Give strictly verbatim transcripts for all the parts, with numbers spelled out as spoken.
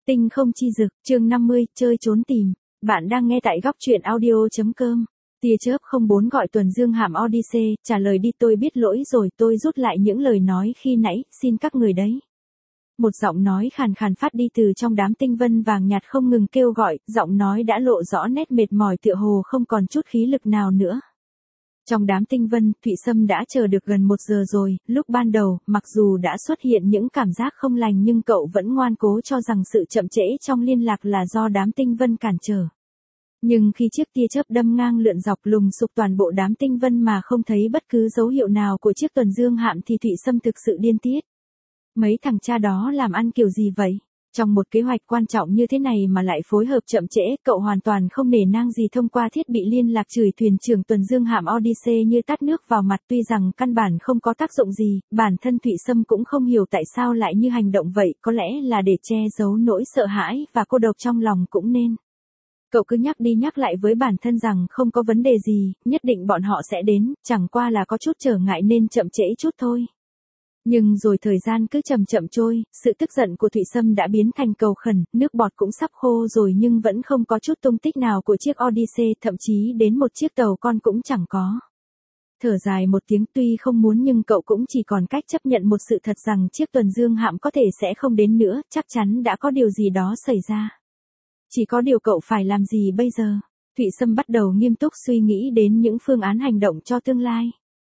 Tinh không chi dực, chương năm mươi, chơi trốn tìm. Bạn đang nghe tại góc truyện audio.com. Tia chớp không bốn gọi Tuần Dương Hạm Odyssey, trả lời đi, tôi biết lỗi rồi, tôi rút lại những lời nói khi nãy, xin các người đấy. Một giọng nói khàn khàn phát đi từ trong đám tinh vân vàng nhạt không ngừng kêu gọi, giọng nói đã lộ rõ nét mệt mỏi tựa hồ không còn chút khí lực nào nữa. Trong đám tinh vân, Thụy Sâm đã chờ được gần một giờ rồi, lúc ban đầu, mặc dù đã xuất hiện những cảm giác không lành nhưng cậu vẫn ngoan cố cho rằng sự chậm trễ trong liên lạc là do đám tinh vân cản trở. Nhưng khi chiếc tia chớp đâm ngang lượn dọc lùng sục toàn bộ đám tinh vân mà không thấy bất cứ dấu hiệu nào của chiếc Tuần Dương Hạm thì Thụy Sâm thực sự điên tiết. Mấy thằng cha đó làm ăn kiểu gì vậy? Trong một kế hoạch quan trọng như thế này mà lại phối hợp chậm trễ, cậu hoàn toàn không nể nang gì thông qua thiết bị liên lạc chửi thuyền trưởng Tuần Dương Hạm Odyssey như tát nước vào mặt. Tuy rằng căn bản không có tác dụng gì, bản thân Thụy Sâm cũng không hiểu tại sao lại như hành động vậy, có lẽ là để che giấu nỗi sợ hãi và cô độc trong lòng cũng nên. Cậu cứ nhắc đi nhắc lại với bản thân rằng không có vấn đề gì, nhất định bọn họ sẽ đến, chẳng qua là có chút trở ngại nên chậm trễ chút thôi. Nhưng rồi thời gian cứ chậm chậm trôi, sự tức giận của Thụy Sâm đã biến thành cầu khẩn, nước bọt cũng sắp khô rồi nhưng vẫn không có chút tung tích nào của chiếc Odyssey, thậm chí đến một chiếc tàu con cũng chẳng có. Thở dài một tiếng, tuy không muốn nhưng cậu cũng chỉ còn cách chấp nhận một sự thật rằng chiếc Tuần Dương Hạm có thể sẽ không đến nữa, chắc chắn đã có điều gì đó xảy ra. Chỉ có điều cậu phải làm gì bây giờ? Thụy Sâm bắt đầu nghiêm túc suy nghĩ đến những phương án hành động cho tương lai.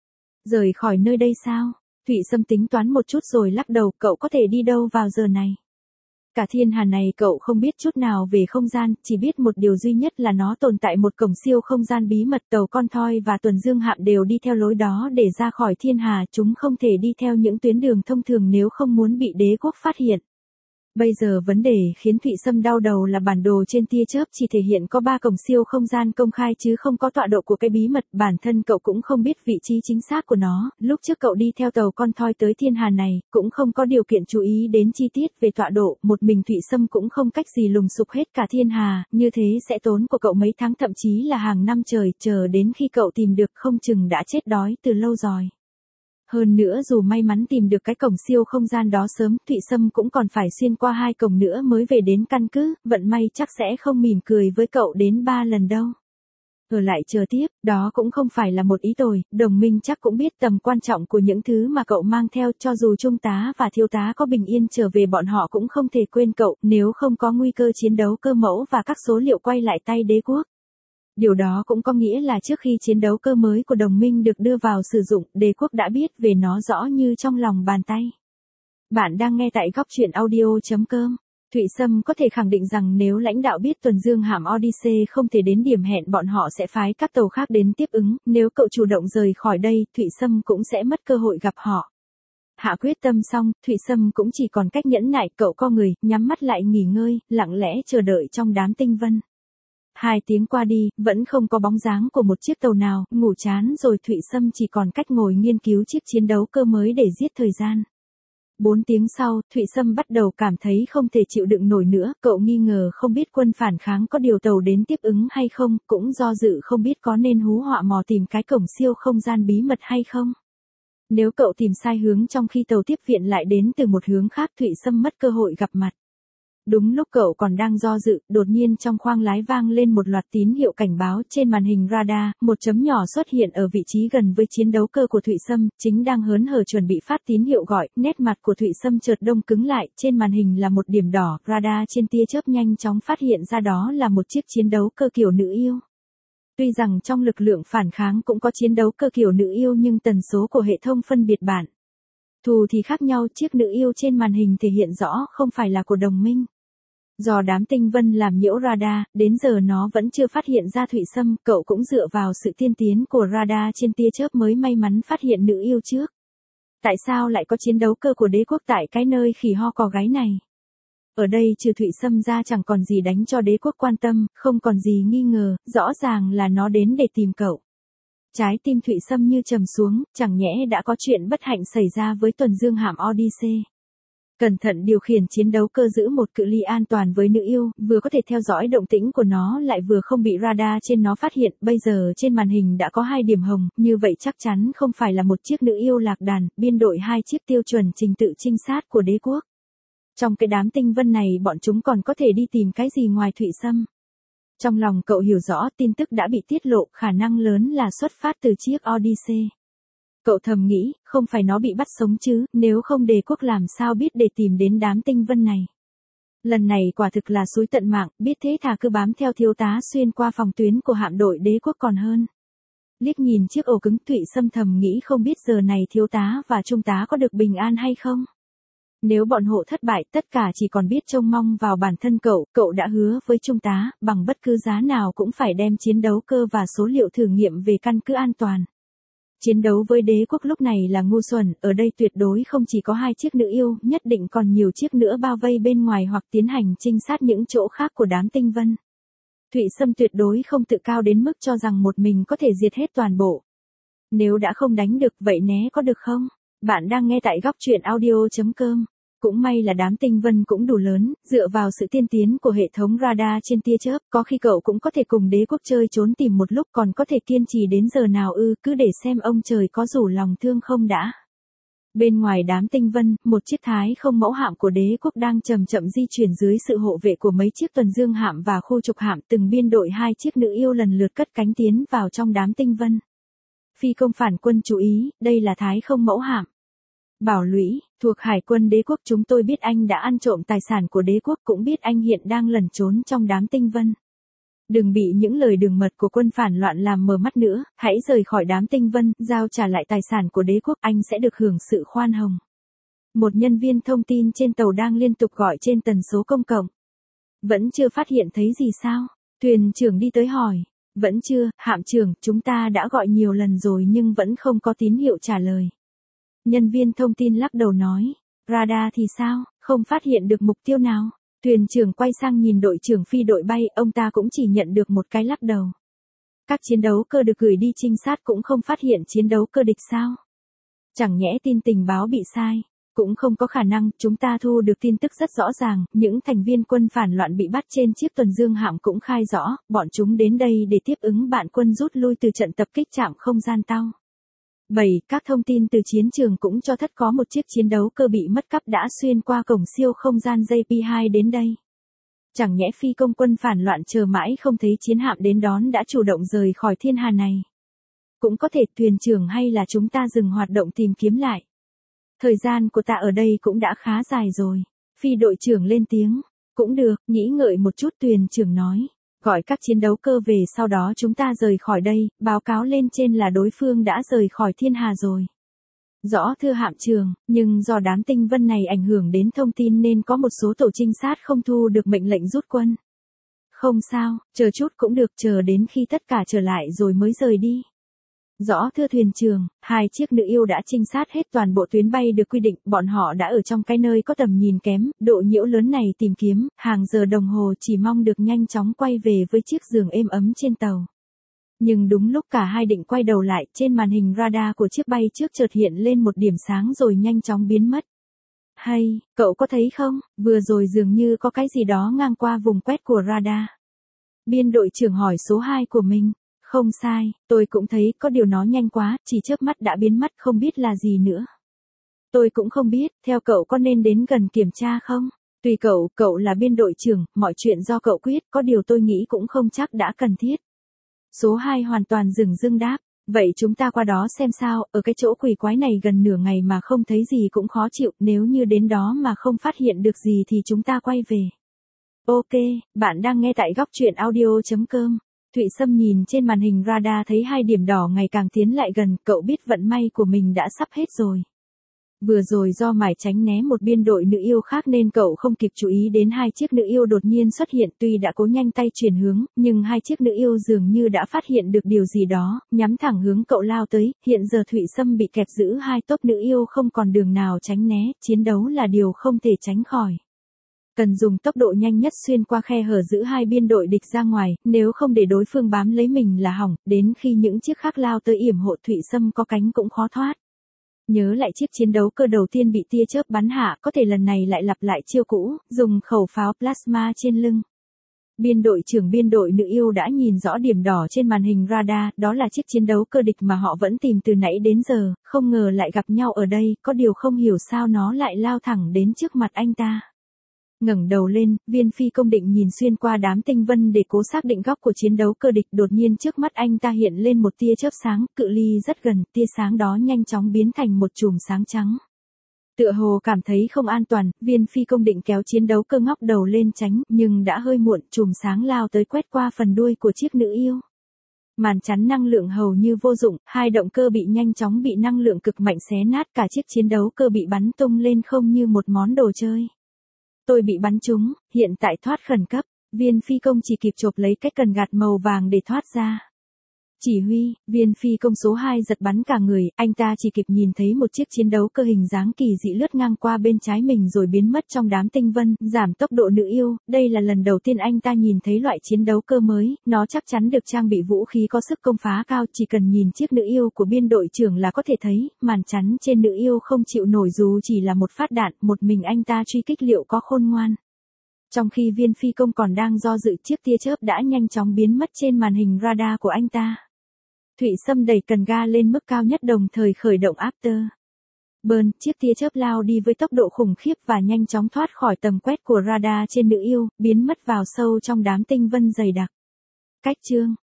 Rời khỏi nơi đây sao? Thụy Sâm tính toán một chút rồi lắc đầu, cậu có thể đi đâu vào giờ này? Cả thiên hà này cậu không biết chút nào về không gian, chỉ biết một điều duy nhất là nó tồn tại một cổng siêu không gian bí mật, tàu con thoi và Tuần Dương Hạm đều đi theo lối đó để ra khỏi thiên hà, chúng không thể đi theo những tuyến đường thông thường nếu không muốn bị đế quốc phát hiện. Bây giờ vấn đề khiến Thụy Sâm đau đầu là bản đồ trên tia chớp chỉ thể hiện có ba cổng siêu không gian công khai chứ không có tọa độ của cái bí mật, bản thân cậu cũng không biết vị trí chính xác của nó, lúc trước cậu đi theo tàu con thoi tới thiên hà này, cũng không có điều kiện chú ý đến chi tiết về tọa độ, một mình Thụy Sâm cũng không cách gì lùng sục hết cả thiên hà, như thế sẽ tốn của cậu mấy tháng thậm chí là hàng năm trời, chờ đến khi cậu tìm được không chừng đã chết đói từ lâu rồi. Hơn nữa dù may mắn tìm được cái cổng siêu không gian đó sớm, Thụy Sâm cũng còn phải xuyên qua hai cổng nữa mới về đến căn cứ, vận may chắc sẽ không mỉm cười với cậu đến ba lần đâu. Ở lại chờ tiếp, đó cũng không phải là một ý tồi, đồng minh chắc cũng biết tầm quan trọng của những thứ mà cậu mang theo, cho dù trung tá và thiếu tá có bình yên trở về bọn họ cũng không thể quên cậu, nếu không có nguy cơ chiến đấu cơ mẫu và các số liệu quay lại tay đế quốc. Điều đó cũng có nghĩa là trước khi chiến đấu cơ mới của đồng minh được đưa vào sử dụng, đế quốc đã biết về nó rõ như trong lòng bàn tay. Bạn đang nghe tại góc truyện audio.com. Thụy Sâm có thể khẳng định rằng nếu lãnh đạo biết Tuần Dương Hạm Odyssey không thể đến điểm hẹn, bọn họ sẽ phái các tàu khác đến tiếp ứng, nếu cậu chủ động rời khỏi đây, Thụy Sâm cũng sẽ mất cơ hội gặp họ. Hạ quyết tâm xong, Thụy Sâm cũng chỉ còn cách nhẫn nại, cậu co người, nhắm mắt lại nghỉ ngơi, lặng lẽ chờ đợi trong đám tinh vân. Hai tiếng qua đi, vẫn không có bóng dáng của một chiếc tàu nào, ngủ chán rồi Thụy Sâm chỉ còn cách ngồi nghiên cứu chiếc chiến đấu cơ mới để giết thời gian. Bốn tiếng sau, Thụy Sâm bắt đầu cảm thấy không thể chịu đựng nổi nữa, cậu nghi ngờ không biết quân phản kháng có điều tàu đến tiếp ứng hay không, cũng do dự không biết có nên hú họa mò tìm cái cổng siêu không gian bí mật hay không. Nếu cậu tìm sai hướng trong khi tàu tiếp viện lại đến từ một hướng khác, Thụy Sâm mất cơ hội gặp mặt. Đúng lúc cậu còn đang do dự, đột nhiên trong khoang lái vang lên một loạt tín hiệu cảnh báo trên màn hình radar, một chấm nhỏ xuất hiện ở vị trí gần với chiến đấu cơ của Thụy Sâm, chính đang hớn hở chuẩn bị phát tín hiệu gọi, nét mặt của Thụy Sâm chợt đông cứng lại, trên màn hình là một điểm đỏ, radar trên tia chớp nhanh chóng phát hiện ra đó là một chiếc chiến đấu cơ kiểu nữ yêu. Tuy rằng trong lực lượng phản kháng cũng có chiến đấu cơ kiểu nữ yêu nhưng tần số của hệ thống phân biệt bản thù thì khác nhau, chiếc nữ yêu trên màn hình thể hiện rõ không phải là của đồng minh. Do đám tinh vân làm nhiễu radar, đến giờ nó vẫn chưa phát hiện ra Thụy Sâm, cậu cũng dựa vào sự tiên tiến của radar trên tia chớp mới may mắn phát hiện nữ yêu trước. Tại sao lại có chiến đấu cơ của đế quốc tại cái nơi khỉ ho cò gáy này? Ở đây trừ Thụy Sâm ra chẳng còn gì đánh cho đế quốc quan tâm, không còn gì nghi ngờ, rõ ràng là nó đến để tìm cậu. Trái tim Thụy Sâm như trầm xuống, chẳng nhẽ đã có chuyện bất hạnh xảy ra với Tuần Dương Hạm Odyssey. Cẩn thận điều khiển chiến đấu cơ giữ một cự ly an toàn với nữ yêu, vừa có thể theo dõi động tĩnh của nó lại vừa không bị radar trên nó phát hiện, bây giờ trên màn hình đã có hai điểm hồng, như vậy chắc chắn không phải là một chiếc nữ yêu lạc đàn, biên đội hai chiếc tiêu chuẩn trình tự trinh sát của đế quốc. Trong cái đám tinh vân này bọn chúng còn có thể đi tìm cái gì ngoài Thụy Sâm? Trong lòng cậu hiểu rõ tin tức đã bị tiết lộ khả năng lớn là xuất phát từ chiếc Odyssey. Cậu thầm nghĩ, không phải nó bị bắt sống chứ, nếu không Đế quốc làm sao biết để tìm đến đám tinh vân này. Lần này quả thực là xúi tận mạng, biết thế thà cứ bám theo thiếu tá xuyên qua phòng tuyến của hạm đội Đế quốc còn hơn. Liếc nhìn chiếc ổ cứng, Thụy Sâm thầm nghĩ không biết giờ này thiếu tá và trung tá có được bình an hay không. Nếu bọn hộ thất bại, tất cả chỉ còn biết trông mong vào bản thân cậu, cậu đã hứa với trung tá, bằng bất cứ giá nào cũng phải đem chiến đấu cơ và số liệu thử nghiệm về căn cứ an toàn. Chiến đấu với Đế quốc lúc này là ngu xuẩn, ở đây tuyệt đối không chỉ có hai chiếc nữ yêu, nhất định còn nhiều chiếc nữa bao vây bên ngoài hoặc tiến hành trinh sát những chỗ khác của đám tinh vân. Thụy Sâm tuyệt đối không tự cao đến mức cho rằng một mình có thể diệt hết toàn bộ. Nếu đã không đánh được, vậy né có được không? Bạn đang nghe tại góc truyện audio chấm com. Cũng may là đám tinh vân cũng đủ lớn, dựa vào sự tiên tiến của hệ thống radar trên tia chớp, có khi cậu cũng có thể cùng Đế quốc chơi trốn tìm một lúc, còn có thể kiên trì đến giờ nào ư, cứ để xem ông trời có rủ lòng thương không đã. Bên ngoài đám tinh vân, một chiếc thái không mẫu hạm của Đế quốc đang chậm chậm di chuyển dưới sự hộ vệ của mấy chiếc tuần dương hạm và khu trục hạm, từng biên đội hai chiếc nữ yêu lần lượt cất cánh tiến vào trong đám tinh vân. Phi công phản quân chú ý, đây là thái không mẫu hạm. Bảo Lũy, thuộc Hải quân Đế quốc, chúng tôi biết anh đã ăn trộm tài sản của Đế quốc, cũng biết anh hiện đang lẩn trốn trong đám tinh vân. Đừng bị những lời đường mật của quân phản loạn làm mờ mắt nữa, hãy rời khỏi đám tinh vân, giao trả lại tài sản của Đế quốc, anh sẽ được hưởng sự khoan hồng. Một nhân viên thông tin trên tàu đang liên tục gọi trên tần số công cộng. Vẫn chưa phát hiện thấy gì sao? Thuyền trưởng đi tới hỏi. Vẫn chưa, hạm trưởng, chúng ta đã gọi nhiều lần rồi nhưng vẫn không có tín hiệu trả lời. Nhân viên thông tin lắc đầu nói, radar thì sao, không phát hiện được mục tiêu nào. Thuyền trưởng quay sang nhìn đội trưởng phi đội bay, ông ta cũng chỉ nhận được một cái lắc đầu. Các chiến đấu cơ được gửi đi trinh sát cũng không phát hiện chiến đấu cơ địch sao? Chẳng nhẽ tin tình báo bị sai? Cũng không có khả năng, chúng ta thu được tin tức rất rõ ràng, những thành viên quân phản loạn bị bắt trên chiếc tuần dương hạm cũng khai rõ, bọn chúng đến đây để tiếp ứng bạn quân rút lui từ trận tập kích trạm không gian Tau. bảy. Các thông tin từ chiến trường cũng cho thất có một chiếc chiến đấu cơ bị mất cắp đã xuyên qua cổng siêu không gian J P hai đến đây. Chẳng nhẽ phi công quân phản loạn chờ mãi không thấy chiến hạm đến đón đã chủ động rời khỏi thiên hà này. Cũng có thể thuyền trưởng hay là chúng ta dừng hoạt động tìm kiếm lại. Thời gian của ta ở đây cũng đã khá dài rồi. Phi đội trưởng lên tiếng. Cũng được, nghĩ ngợi một chút, thuyền trưởng nói. Gọi các chiến đấu cơ về, sau đó chúng ta rời khỏi đây, báo cáo lên trên là đối phương đã rời khỏi thiên hà rồi. Rõ thưa hạm trưởng, nhưng do đám tinh vân này ảnh hưởng đến thông tin nên có một số tổ trinh sát không thu được mệnh lệnh rút quân. Không sao, chờ chút cũng được, chờ đến khi tất cả trở lại rồi mới rời đi. Rõ thưa thuyền trưởng, hai chiếc nữ yêu đã trinh sát hết toàn bộ tuyến bay được quy định, bọn họ đã ở trong cái nơi có tầm nhìn kém, độ nhiễu lớn này tìm kiếm, hàng giờ đồng hồ chỉ mong được nhanh chóng quay về với chiếc giường êm ấm trên tàu. Nhưng đúng lúc cả hai định quay đầu lại, trên màn hình radar của chiếc bay trước chợt hiện lên một điểm sáng rồi nhanh chóng biến mất. Hay, cậu có thấy không, vừa rồi dường như có cái gì đó ngang qua vùng quét của radar. Biên đội trưởng hỏi số hai của mình. Không sai, tôi cũng thấy có điều nó nhanh quá, chỉ chớp mắt đã biến mất, không biết là gì nữa. Tôi cũng không biết, theo cậu có nên đến gần kiểm tra không? Tùy cậu, cậu là biên đội trưởng, mọi chuyện do cậu quyết, có điều tôi nghĩ cũng không chắc đã cần thiết. Số hai hoàn toàn dửng dưng đáp, vậy chúng ta qua đó xem sao, ở cái chỗ quỷ quái này gần nửa ngày mà không thấy gì cũng khó chịu, nếu như đến đó mà không phát hiện được gì thì chúng ta quay về. Ok, bạn đang nghe tại góc truyện audio chấm com. Thụy Sâm nhìn trên màn hình radar thấy hai điểm đỏ ngày càng tiến lại gần, cậu biết vận may của mình đã sắp hết rồi. Vừa rồi do mải tránh né một biên đội nữ yêu khác nên cậu không kịp chú ý đến hai chiếc nữ yêu đột nhiên xuất hiện, tuy đã cố nhanh tay chuyển hướng, nhưng hai chiếc nữ yêu dường như đã phát hiện được điều gì đó, nhắm thẳng hướng cậu lao tới, hiện giờ Thụy Sâm bị kẹp giữ hai tốp nữ yêu không còn đường nào tránh né, chiến đấu là điều không thể tránh khỏi. Cần dùng tốc độ nhanh nhất xuyên qua khe hở giữ hai biên đội địch ra ngoài, nếu không để đối phương bám lấy mình là hỏng, đến khi những chiếc khác lao tới yểm hộ Thụy Sâm có cánh cũng khó thoát. Nhớ lại chiếc chiến đấu cơ đầu tiên bị tia chớp bắn hạ, có thể lần này lại lặp lại chiêu cũ, dùng khẩu pháo plasma trên lưng. Biên đội trưởng biên đội nữ yêu đã nhìn rõ điểm đỏ trên màn hình radar, đó là chiếc chiến đấu cơ địch mà họ vẫn tìm từ nãy đến giờ, không ngờ lại gặp nhau ở đây, có điều không hiểu sao nó lại lao thẳng đến trước mặt anh ta. Ngẩng đầu lên, viên phi công định nhìn xuyên qua đám tinh vân để cố xác định góc của chiến đấu cơ địch. Đột nhiên trước mắt anh ta hiện lên một tia chớp sáng, cự ly rất gần, tia sáng đó nhanh chóng biến thành một chùm sáng trắng. Tựa hồ cảm thấy không an toàn, viên phi công định kéo chiến đấu cơ ngóc đầu lên tránh, nhưng đã hơi muộn, chùm sáng lao tới quét qua phần đuôi của chiếc nữ yêu. Màn chắn năng lượng hầu như vô dụng, hai động cơ bị nhanh chóng bị năng lượng cực mạnh xé nát, cả chiếc chiến đấu cơ bị bắn tung lên không như một món đồ chơi. Tôi bị bắn trúng, hiện tại thoát khẩn cấp, viên phi công chỉ kịp chộp lấy cái cần gạt màu vàng để thoát ra. Chỉ huy, viên phi công số hai giật bắn cả người, anh ta chỉ kịp nhìn thấy một chiếc chiến đấu cơ hình dáng kỳ dị lướt ngang qua bên trái mình rồi biến mất trong đám tinh vân, giảm tốc độ nữ yêu. Đây là lần đầu tiên anh ta nhìn thấy loại chiến đấu cơ mới, nó chắc chắn được trang bị vũ khí có sức công phá cao, chỉ cần nhìn chiếc nữ yêu của biên đội trưởng là có thể thấy, màn chắn trên nữ yêu không chịu nổi dù chỉ là một phát đạn, một mình anh ta truy kích liệu có khôn ngoan. Trong khi viên phi công còn đang do dự, chiếc tia chớp đã nhanh chóng biến mất trên màn hình radar của anh ta. Thụy Sâm đẩy cần ga lên mức cao nhất đồng thời khởi động After Burn, chiếc tia chớp lao đi với tốc độ khủng khiếp và nhanh chóng thoát khỏi tầm quét của radar trên nữ yêu, biến mất vào sâu trong đám tinh vân dày đặc. Cách chương